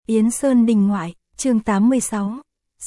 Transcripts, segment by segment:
Yến Sơn Đình Ngoại, chương 86,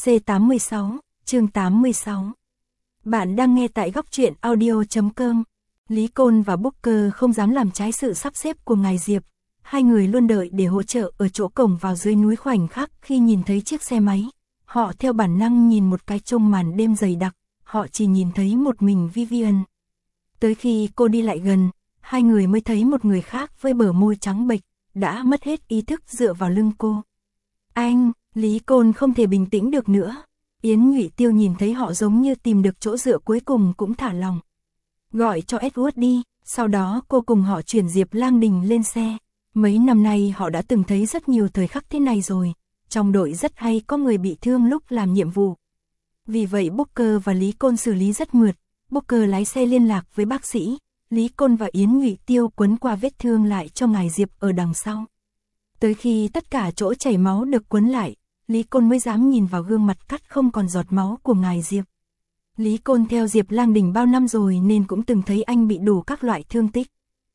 C86, chương 86. Bạn đang nghe tại góc truyện audio.com. Lý Côn và Booker không dám làm trái sự sắp xếp của ngài Diệp. Hai người luôn đợi để hỗ trợ ở chỗ cổng vào dưới núi. Khoảnh khắc khi nhìn thấy chiếc xe máy, họ theo bản năng nhìn một cái trong màn đêm dày đặc, họ chỉ nhìn thấy một mình Vivian. Tới khi cô đi lại gần, hai người mới thấy một người khác với bờ môi trắng bệch, đã mất hết ý thức dựa vào lưng cô. Anh, Lý Côn không thể bình tĩnh được nữa. Yến Nhụy Tiêu nhìn thấy họ giống như tìm được chỗ dựa cuối cùng cũng thả lòng. Gọi cho Edward đi, sau đó cô cùng họ chuyển Diệp Lang Đình lên xe. Mấy năm nay họ đã từng thấy rất nhiều thời khắc thế này rồi, trong đội rất hay có người bị thương lúc làm nhiệm vụ. Vì vậy Booker và Lý Côn xử lý rất mượt. Booker lái xe liên lạc với bác sĩ, Lý Côn và Yến Nhụy Tiêu quấn qua vết thương lại cho ngài Diệp ở đằng sau. Tới khi tất cả chỗ chảy máu được quấn lại, Lý Côn mới dám nhìn vào gương mặt cắt không còn giọt máu của ngài Diệp. Lý Côn theo Diệp Lang Đình bao năm rồi nên cũng từng thấy anh bị đủ các loại thương tích.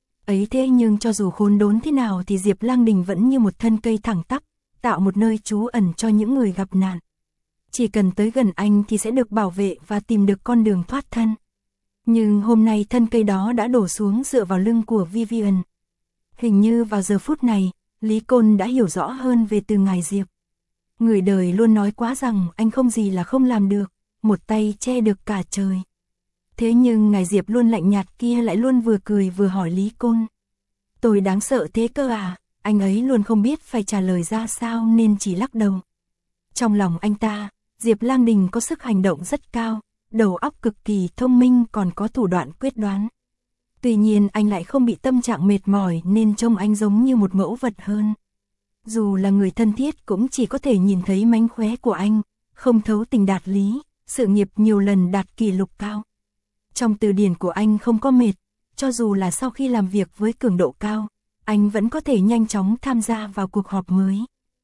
Ấy thế nhưng cho dù khốn đốn thế nào thì Diệp Lang Đình vẫn như một thân cây thẳng tắp, tạo một nơi trú ẩn cho những người gặp nạn. Chỉ cần tới gần anh thì sẽ được bảo vệ và tìm được con đường thoát thân. Nhưng hôm nay thân cây đó đã đổ xuống dựa vào lưng của Vivian. Hình như vào giờ phút này, Lý Côn đã hiểu rõ hơn về từ ngài Diệp. Người đời luôn nói quá rằng anh không gì là không làm được, một tay che được cả trời. Thế nhưng ngài Diệp luôn lạnh nhạt kia lại luôn vừa cười vừa hỏi Lý Côn. Tôi đáng sợ thế cơ à? Anh ấy luôn không biết phải trả lời ra sao nên chỉ lắc đầu. Trong lòng anh ta, Diệp Lang Đình có sức hành động rất cao, đầu óc cực kỳ thông minh còn có thủ đoạn quyết đoán. Tuy nhiên anh lại không bị tâm trạng mệt mỏi nên trông anh giống như một mẫu vật hơn. Dù là người thân thiết cũng chỉ có thể nhìn thấy mánh khóe của anh, không thấu tình đạt lý, sự nghiệp nhiều lần đạt kỷ lục cao. Trong từ điển của anh không có mệt, cho dù là sau khi làm việc với cường độ cao, anh vẫn có thể nhanh chóng tham gia vào cuộc họp mới.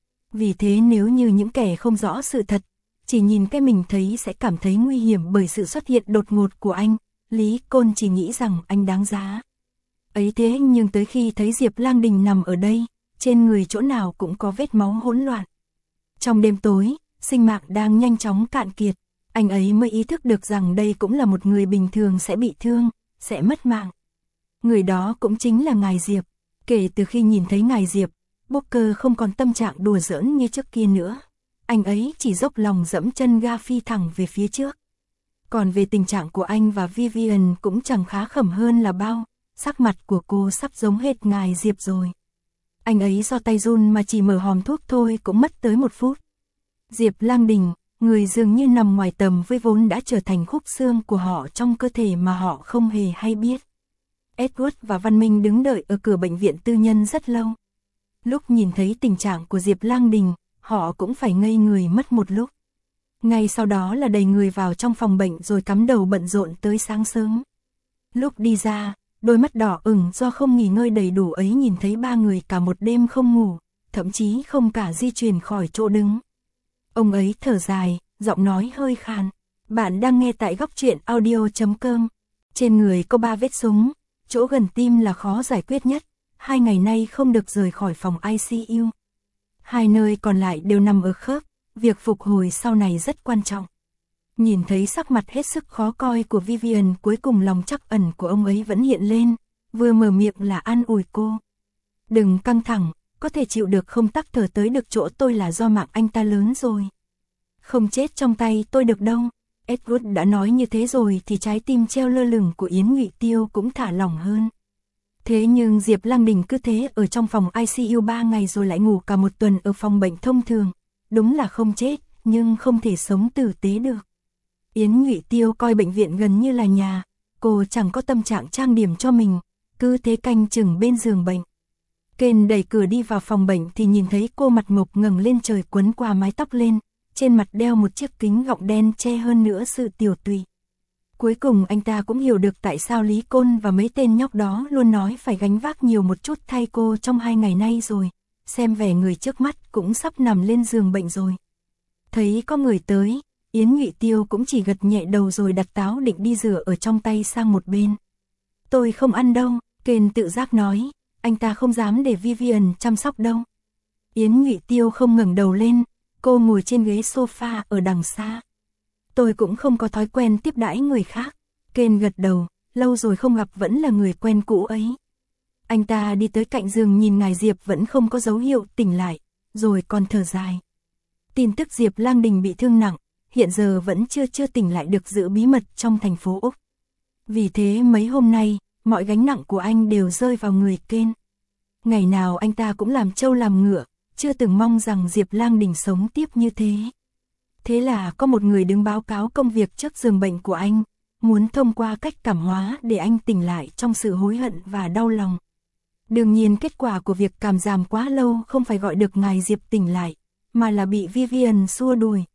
Vì thế nếu như những kẻ không rõ sự thật, chỉ nhìn cái mình thấy sẽ cảm thấy nguy hiểm bởi sự xuất hiện đột ngột của anh, Lý Côn chỉ nghĩ rằng anh đáng giá. Ấy thế nhưng tới khi thấy Diệp Lang Đình nằm ở đây, trên người chỗ nào cũng có vết máu hỗn loạn. Trong đêm tối, sinh mạng đang nhanh chóng cạn kiệt, anh ấy mới ý thức được rằng đây cũng là một người bình thường sẽ bị thương, sẽ mất mạng. Người đó cũng chính là ngài Diệp. Kể từ khi nhìn thấy ngài Diệp, Booker không còn tâm trạng đùa giỡn như trước kia nữa. Anh ấy chỉ dốc lòng dẫm chân ga phi thẳng về phía trước. Còn về tình trạng của anh và Vivian cũng chẳng khá khẩm hơn là bao, sắc mặt của cô sắp giống hệt ngài Diệp rồi. Anh ấy do tay run mà chỉ mở hòm thuốc thôi cũng mất tới 1 phút. Diệp Lang Đình, người dường như nằm ngoài tầm với vốn đã trở thành khúc xương của họ trong cơ thể mà họ không hề hay biết. Edward và Văn Minh đứng đợi ở cửa bệnh viện tư nhân rất lâu. Lúc nhìn thấy tình trạng của Diệp Lang Đình, họ cũng phải ngây người mất một lúc. Ngay sau đó là đầy người vào trong phòng bệnh rồi cắm đầu bận rộn tới sáng sớm. Lúc đi ra, đôi mắt đỏ ửng do không nghỉ ngơi đầy đủ ấy nhìn thấy 3 người cả một đêm không ngủ, thậm chí không cả di chuyển khỏi chỗ đứng. Ông ấy thở dài, giọng nói hơi khàn. Bạn đang nghe tại góc truyện audio.com. Trên người có 3 vết súng, chỗ gần tim là khó giải quyết nhất. 2 ngày nay không được rời khỏi phòng ICU. 2 nơi còn lại đều nằm ở khớp, việc phục hồi sau này rất quan trọng. Nhìn thấy sắc mặt hết sức khó coi của Vivian, cuối cùng lòng trắc ẩn của ông ấy vẫn hiện lên, vừa mở miệng là an ủi cô. Đừng căng thẳng, có thể chịu được không? Tắc thở tới được chỗ tôi là do mạng anh ta lớn rồi. Không chết trong tay tôi được đâu. Edward đã nói như thế rồi thì trái tim treo lơ lửng của Yến Nhụy Tiêu cũng thả lỏng hơn. Thế nhưng Diệp Lang Đình cứ thế ở trong phòng ICU 3 ngày rồi lại ngủ cả 1 tuần ở phòng bệnh thông thường. Đúng là không chết, nhưng không thể sống tử tế được. Yến Nhụy Tiêu coi bệnh viện gần như là nhà, cô chẳng có tâm trạng trang điểm cho mình, cứ thế canh chừng bên giường bệnh. Ken đẩy cửa đi vào phòng bệnh thì nhìn thấy cô mặt mộc ngẩng lên trời quấn qua mái tóc lên, trên mặt đeo một chiếc kính gọng đen che hơn nữa sự tiểu tụy. Cuối cùng anh ta cũng hiểu được tại sao Lý Côn và mấy tên nhóc đó luôn nói phải gánh vác nhiều một chút thay cô trong 2 ngày nay rồi, xem vẻ người trước mắt cũng sắp nằm lên giường bệnh rồi. Thấy có người tới, Yến Nhụy Tiêu cũng chỉ gật nhẹ đầu rồi đặt táo định đi rửa ở trong tay sang một bên. Tôi không ăn đâu, Ken tự giác nói, anh ta không dám để Vivian chăm sóc đâu. Yến Nhụy Tiêu không ngẩng đầu lên, cô ngồi trên ghế sofa ở đằng xa. Tôi cũng không có thói quen tiếp đãi người khác. Ken gật đầu, lâu rồi không gặp vẫn là người quen cũ ấy. Anh ta đi tới cạnh giường nhìn ngài Diệp vẫn không có dấu hiệu tỉnh lại, rồi còn thở dài. Tin tức Diệp Lang Đình bị thương nặng, hiện giờ vẫn chưa tỉnh lại được giữ bí mật trong thành phố Úc. Vì thế mấy hôm nay, mọi gánh nặng của anh đều rơi vào người Ken. Ngày nào anh ta cũng làm trâu làm ngựa, chưa từng mong rằng Diệp Lang Đình sống tiếp như thế. Thế là có một người đứng báo cáo công việc trước giường bệnh của anh, muốn thông qua cách cảm hóa để anh tỉnh lại trong sự hối hận và đau lòng. Đương nhiên kết quả của việc cảm giảm quá lâu không phải gọi được ngài Diệp tỉnh lại, mà là bị Vivian xua đuổi.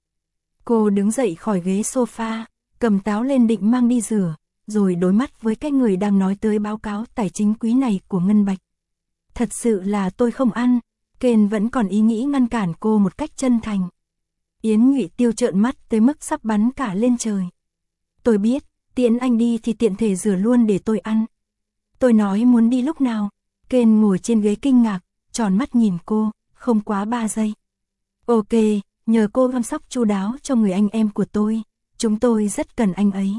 Cô đứng dậy khỏi ghế sofa, cầm táo lên định mang đi rửa, rồi đối mắt với cái người đang nói tới báo cáo tài chính quý này của Ngân Bạch. Thật sự là tôi không ăn, Ken vẫn còn ý nghĩ ngăn cản cô một cách chân thành. Yến Nhụy Tiêu trợn mắt tới mức sắp bắn cả lên trời. Tôi biết, tiễn anh đi thì tiện thể rửa luôn để tôi ăn. Tôi nói muốn đi lúc nào? Ken ngồi trên ghế kinh ngạc, tròn mắt nhìn cô, không quá 3 giây. Ok, nhờ cô chăm sóc chu đáo cho người anh em của tôi, chúng tôi rất cần anh ấy.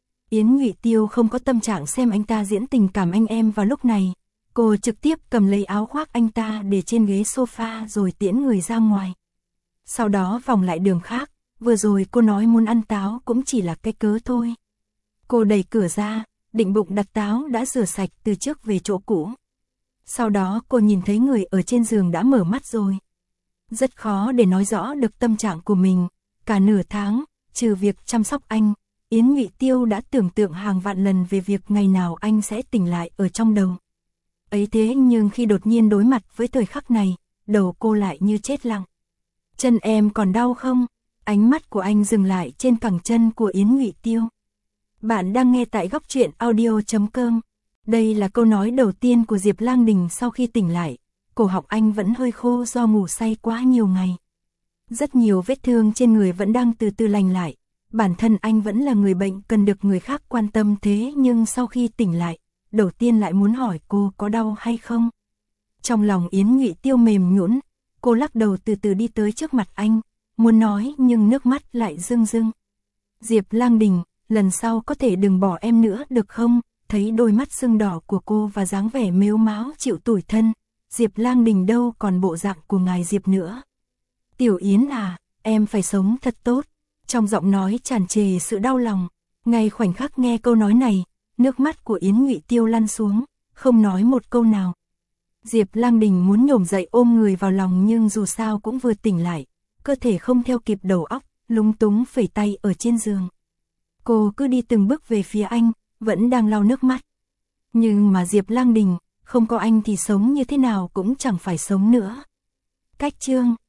Yến Nhụy Tiêu không có tâm trạng xem anh ta diễn tình cảm anh em vào lúc này. Cô trực tiếp cầm lấy áo khoác anh ta để trên ghế sofa rồi tiễn người ra ngoài. Sau đó vòng lại đường khác, vừa rồi cô nói muốn ăn táo cũng chỉ là cái cớ thôi. Cô đẩy cửa ra, định bụng đặt táo đã rửa sạch từ trước về chỗ cũ. Sau đó cô nhìn thấy người ở trên giường đã mở mắt rồi. Rất khó để nói rõ được tâm trạng của mình, cả nửa tháng, trừ việc chăm sóc anh, Yến Nhụy Tiêu đã tưởng tượng hàng vạn lần về việc ngày nào anh sẽ tỉnh lại ở trong đầu. Ấy thế nhưng khi đột nhiên đối mặt với thời khắc này, đầu cô lại như chết lặng. Chân em còn đau không? Ánh mắt của anh dừng lại trên cẳng chân của Yến Nhụy Tiêu. Bạn đang nghe tại Góc Truyện Audio.com. Đây là câu nói đầu tiên của Diệp Lang Đình sau khi tỉnh lại. Cổ họng anh vẫn hơi khô do ngủ say quá nhiều ngày. Rất nhiều vết thương trên người vẫn đang từ từ lành lại. Bản thân anh vẫn là người bệnh cần được người khác quan tâm, thế nhưng sau khi tỉnh lại, đầu tiên lại muốn hỏi cô có đau hay không. Trong lòng Yến Nhụy Tiêu mềm nhũn, cô lắc đầu từ từ đi tới trước mặt anh, muốn nói nhưng nước mắt lại rưng rưng. Diệp Lang Đình, lần sau có thể đừng bỏ em nữa được không? Thấy đôi mắt sưng đỏ của cô và dáng vẻ mếu máo chịu tủi thân, Diệp Lang Đình đâu còn bộ dạng của ngài Diệp nữa. Tiểu Yến à, em phải sống thật tốt. Trong giọng nói tràn trề sự đau lòng. Ngay khoảnh khắc nghe câu nói này, nước mắt của Yến Nhụy Tiêu lăn xuống, không nói một câu nào. Diệp Lang Đình muốn nhổm dậy ôm người vào lòng nhưng dù sao cũng vừa tỉnh lại, cơ thể không theo kịp đầu óc, lúng túng phẩy tay ở trên giường. Cô cứ đi từng bước về phía anh, vẫn đang lau nước mắt. Nhưng mà Diệp Lang Đình, không có anh thì sống như thế nào cũng chẳng phải sống nữa. Cách chương